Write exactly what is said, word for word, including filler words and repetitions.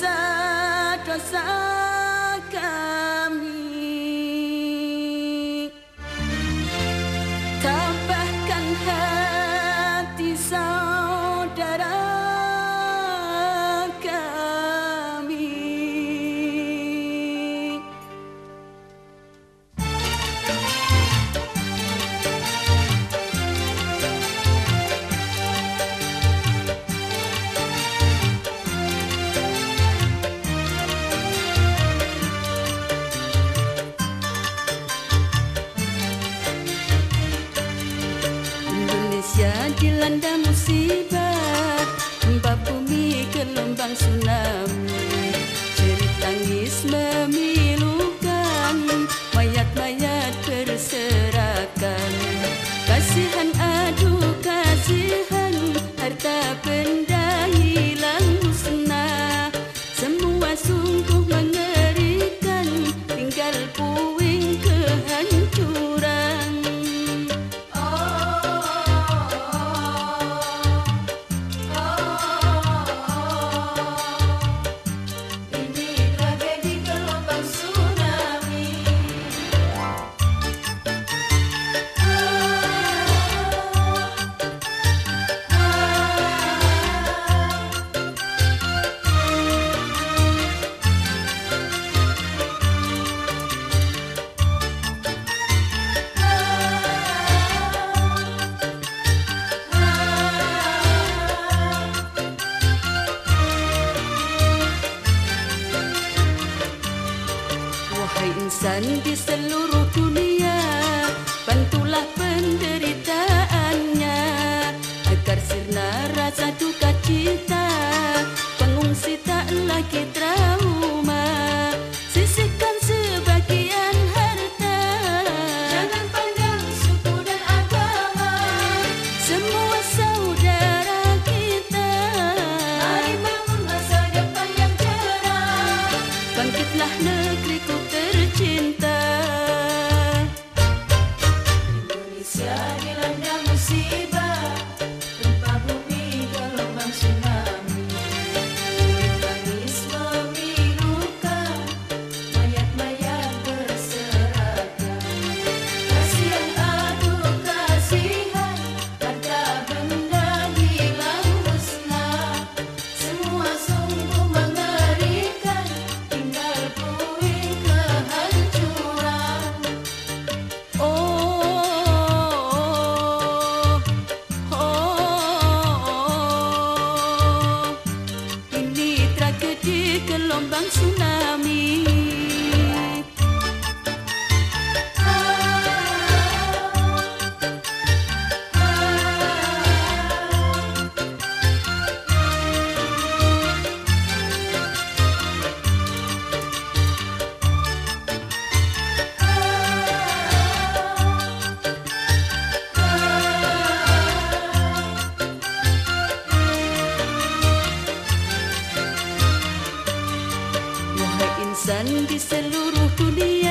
dosa-dosa kami. Tabahkan hati saudara kami. Indonesia dilanda musibah, gempa bumi, gelombang tsunami, jerit tangis memilukan, mayat-mayat berserakan. Kasihan aduh kasihan, harta benda hilang musnah, semua sungguh mengerikan, tinggal puing kehancuran. Wahai insan di seluruh dunia, bantulah penderitaannya, agar sirna rasa duka cita, pengungsi tak lagi trauma. Sisihkan sebagian harta, jangan pandang suku dan agama, semua saudara kita. Mari bangun masa depan yang cerah, bangkitlah negeriku tercinta. Indonesia dilanda musibah, gempa bumi, gelombang tsunami, tangis memilukan, mayat-mayat berserakan. Kasihan aduh kasihan, harta benda hilang musnah, semua sungguh mengerikan, tinggal puing kehancuran. Oh, oh, oh, ini tragedi gelombang tsunami. Wahai insan di seluruh dunia,